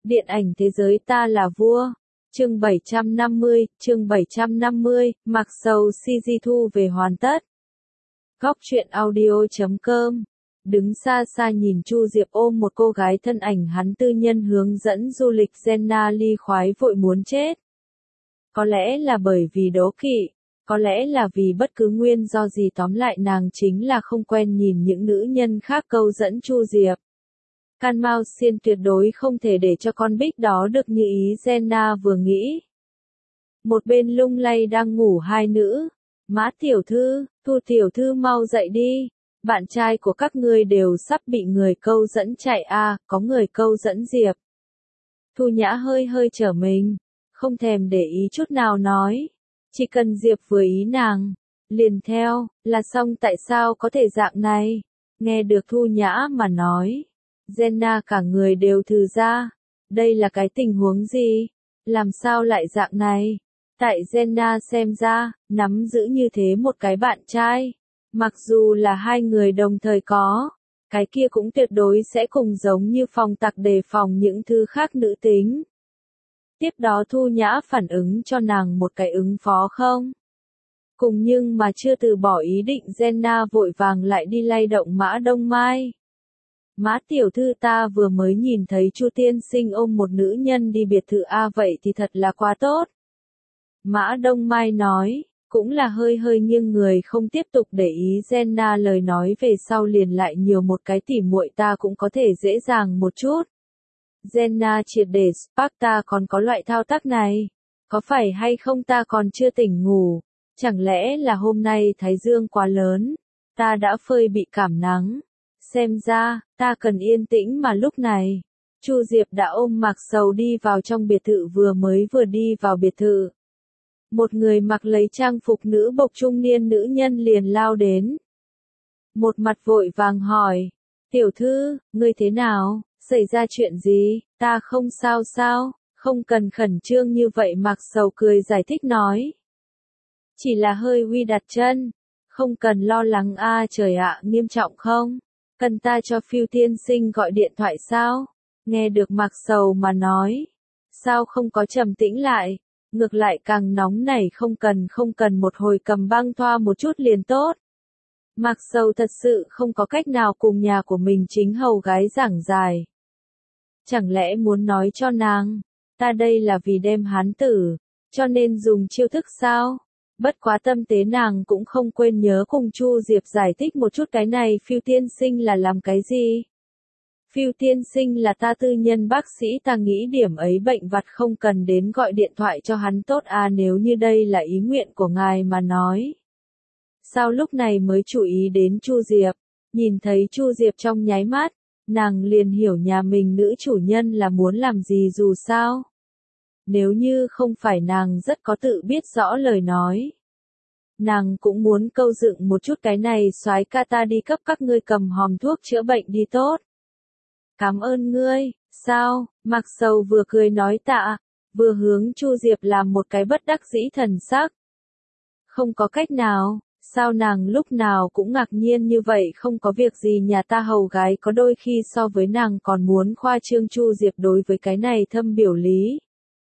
Điện ảnh thế giới ta là vua. Chương 750, mặc dầu CG thu về hoàn tất. Góc truyện audio.com. Đứng xa xa nhìn Chu Diệp ôm một cô gái thân ảnh hắn tư nhân hướng dẫn du lịch Jenna Lee khoái vội muốn chết. Có lẽ là bởi vì đố kỵ, có lẽ là vì bất cứ nguyên do gì, tóm lại nàng chính là không quen nhìn những nữ nhân khác câu dẫn Chu Diệp. Can Mao Xiên tuyệt đối không thể để cho con bích đó được như ý Jenna vừa nghĩ. Một bên lung lay đang ngủ hai nữ. Mã tiểu thư, Thu tiểu thư mau dậy đi. Bạn trai của các ngươi đều sắp bị người câu dẫn chạy à, có người câu dẫn Diệp. Thu Nhã hơi hơi trở mình, không thèm để ý chút nào nói. Chỉ cần Diệp vừa ý nàng, liền theo, là xong. Tại sao có thể dạng này? Nghe được Thu Nhã mà nói, Jenna cả người đều thừ ra. Đây là cái tình huống gì? Làm sao lại dạng này? Tại Jenna xem ra, nắm giữ như thế một cái bạn trai, mặc dù là hai người đồng thời có, cái kia cũng tuyệt đối sẽ cùng giống như phòng tặc đề phòng những thứ khác nữ tính. Tiếp đó Thu Nhã phản ứng cho nàng một cái ứng phó không? Cùng nhưng mà chưa từ bỏ ý định, Jenna vội vàng lại đi lay động Mã Đông Mai. Mã tiểu thư, ta vừa mới nhìn thấy Chu tiên sinh ôm một nữ nhân đi biệt thự a, vậy thì thật là quá tốt. Mã Đông Mai nói, cũng là hơi hơi nghiêng người không tiếp tục để ý Jenna lời nói, về sau liền lại nhiều một cái tỉ muội ta cũng có thể dễ dàng một chút. Jenna triệt để spark, ta còn có loại thao tác này, có phải hay không ta còn chưa tỉnh ngủ, chẳng lẽ là hôm nay thái dương quá lớn, ta đã phơi bị cảm nắng, xem ra, ta cần yên tĩnh mà lúc này. Chu Diệp đã ôm Mạc Sầu đi vào trong biệt thự, vừa đi vào biệt thự. Một người mặc lấy trang phục nữ bộc trung niên nữ nhân liền lao đến. Một mặt vội vàng hỏi, tiểu thư, ngươi thế nào, xảy ra chuyện gì? Ta không sao sao, không cần khẩn trương như vậy. Mạc Sầu cười giải thích nói. Chỉ là hơi huy đặt chân, không cần lo lắng a. Trời ạ, nghiêm trọng không? Cần ta cho Phiêu tiên sinh gọi điện thoại sao? Nghe được Mạc Sầu mà nói, sao không có trầm tĩnh lại? Ngược lại càng nóng nảy, không cần một hồi cầm băng thoa một chút liền tốt. Mạc Sầu thật sự không có cách nào cùng nhà của mình chính hầu gái giảng giải. Chẳng lẽ muốn nói cho nàng, ta đây là vì đem hắn tử, cho nên dùng chiêu thức sao? Bất quá tâm tế nàng cũng không quên nhớ cùng Chu Diệp giải thích một chút, cái này Phiêu tiên sinh là làm cái gì? Phiêu tiên sinh là ta tư nhân bác sĩ, ta nghĩ điểm ấy bệnh vặt không cần đến gọi điện thoại cho hắn tốt à, nếu như đây là ý nguyện của ngài mà nói. Sao lúc này mới chú ý đến Chu Diệp? Nhìn thấy Chu Diệp trong nháy mắt, nàng liền hiểu nhà mình nữ chủ nhân là muốn làm gì. Dù sao, nếu như không phải nàng rất có tự biết rõ lời nói, nàng cũng muốn câu dựng một chút, cái này soái ca ta đi cấp các ngươi cầm hòm thuốc chữa bệnh đi tốt. Cảm ơn ngươi. Sao? Mạc Sầu vừa cười nói tạ, vừa hướng Chu Diệp làm một cái bất đắc dĩ thần sắc. Không có cách nào, sao nàng lúc nào cũng ngạc nhiên như vậy? Không có việc gì, nhà ta hầu gái có đôi khi so với nàng còn muốn khoa trương. Chu Diệp đối với cái này thâm biểu lý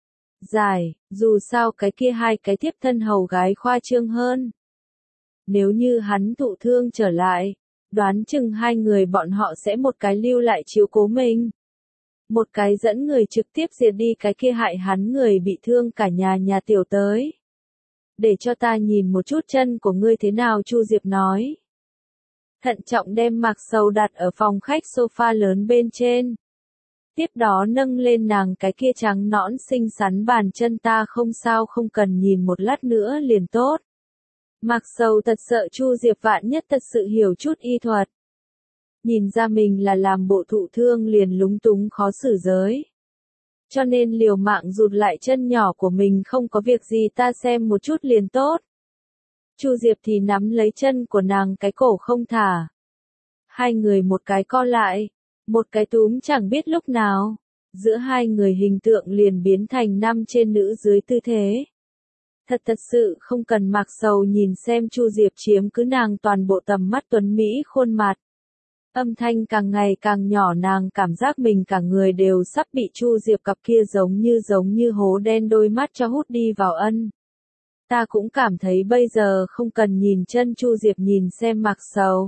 giải, dù sao cái kia hai cái tiếp thân hầu gái khoa trương hơn. Nếu như hắn thụ thương trở lại, đoán chừng hai người bọn họ sẽ một cái lưu lại chiếu cố mình, một cái dẫn người trực tiếp diệt đi cái kia hại hắn người bị thương. Cả nhà tiểu tới, để cho ta nhìn một chút chân của ngươi thế nào. Chu Diệp nói, thận trọng đem Mạc Sầu đặt ở phòng khách sofa lớn bên trên. Tiếp đó nâng lên nàng cái kia trắng nõn xinh xắn bàn chân, ta không sao, không cần, nhìn một lát nữa liền tốt. Mạc Sầu thật sợ Chu Diệp vạn nhất thật sự hiểu chút y thuật, nhìn ra mình là làm bộ thụ thương liền lúng túng khó xử giới. Cho nên liều mạng rụt lại chân nhỏ của mình, không có việc gì, ta xem một chút liền tốt. Chu Diệp thì nắm lấy chân của nàng cái cổ không thả. Hai người một cái co lại, một cái túm chẳng biết lúc nào. Giữa hai người hình tượng liền biến thành nam trên nữ dưới tư thế. Thật sự không cần. Mạc Sầu nhìn xem Chu Diệp chiếm cứ nàng toàn bộ tầm mắt tuấn mỹ khuôn mặt. Âm thanh càng ngày càng nhỏ, nàng cảm giác mình cả người đều sắp bị Chu Diệp cặp kia giống như hố đen đôi mắt cho hút đi vào ân. Ta cũng cảm thấy bây giờ không cần nhìn chân. Chu Diệp nhìn xem Mạc Sầu.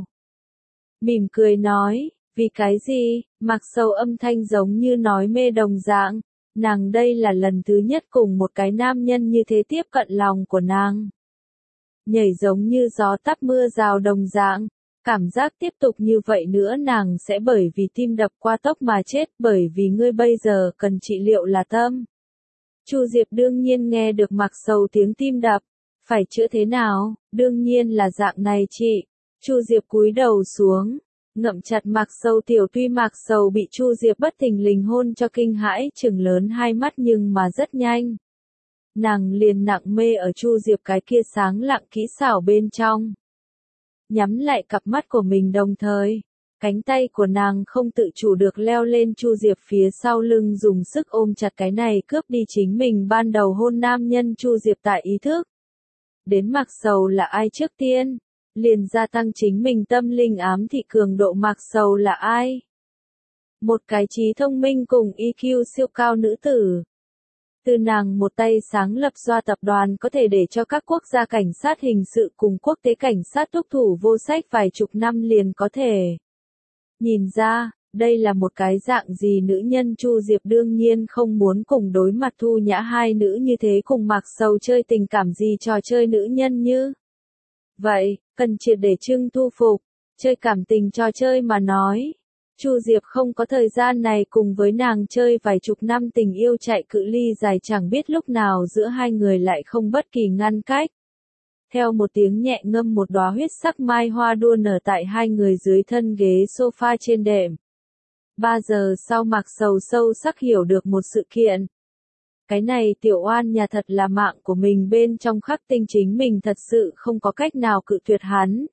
Mỉm cười nói, vì cái gì? Mạc Sầu âm thanh giống như nói mê đồng dạng. Nàng đây là lần thứ nhất cùng một cái nam nhân như thế tiếp cận lòng của nàng. Nhảy giống như gió táp mưa rào đồng dạng. Cảm giác tiếp tục như vậy nữa nàng sẽ bởi vì tim đập qua tốc mà chết, bởi vì ngươi bây giờ cần trị liệu là tâm. Chu Diệp đương nhiên nghe được Mạc Sầu tiếng tim đập. Phải chữa thế nào? Đương nhiên là dạng này chị. Chu Diệp cúi đầu xuống, ngậm chặt Mạc Sầu. Tuy Mạc Sầu bị Chu Diệp bất thình lình hôn cho kinh hãi, trừng lớn hai mắt nhưng mà rất nhanh. Nàng liền nặng mê ở Chu Diệp cái kia sáng lặng kỹ xảo bên trong. Nhắm lại cặp mắt của mình đồng thời, cánh tay của nàng không tự chủ được leo lên Chu Diệp phía sau lưng, dùng sức ôm chặt cái này cướp đi chính mình ban đầu hôn nam nhân. Chu Diệp tại ý thức đến Mạc Sầu là ai trước tiên, liền gia tăng chính mình tâm linh ám thị cường độ. Mạc Sầu là ai? Một cái trí thông minh cùng EQ siêu cao nữ tử. Từ nàng một tay sáng lập ra tập đoàn có thể để cho các quốc gia cảnh sát hình sự cùng quốc tế cảnh sát thúc thủ vô sách vài chục năm liền có thể nhìn ra, đây là một cái dạng gì nữ nhân. Chu Diệp đương nhiên không muốn cùng đối mặt Thu Nhã hai nữ như thế cùng Mạc Sầu chơi tình cảm gì trò chơi nữ nhân như vậy, cần triệt để trưng thu phục, chơi cảm tình trò chơi mà nói. Chu Diệp không có thời gian này cùng với nàng chơi vài chục năm tình yêu chạy cự ly dài, chẳng biết lúc nào giữa hai người lại không bất kỳ ngăn cách. Theo một tiếng nhẹ ngâm, một đóa huyết sắc mai hoa đua nở tại hai người dưới thân ghế sofa trên đệm. 3 giờ sau Mạc Sầu sâu sắc hiểu được một sự kiện. Cái này tiểu oan nhà thật là mạng của mình bên trong khắc tinh, chính mình thật sự không có cách nào cự tuyệt hắn.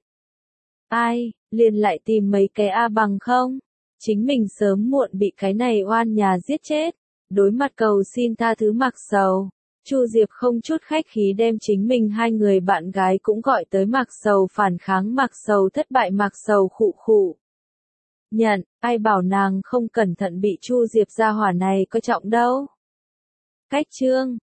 Ai, liền lại tìm mấy cái A bằng không? Chính mình sớm muộn bị cái này oan nhà giết chết. Đối mặt cầu xin tha thứ Mạc Sầu, Chu Diệp không chút khách khí đem chính mình hai người bạn gái cũng gọi tới Mạc Sầu phản kháng. Mạc Sầu thất bại. Mạc Sầu khụ khụ nhận, ai bảo nàng không cẩn thận bị Chu Diệp gia hỏa này coi trọng đâu. Cách chương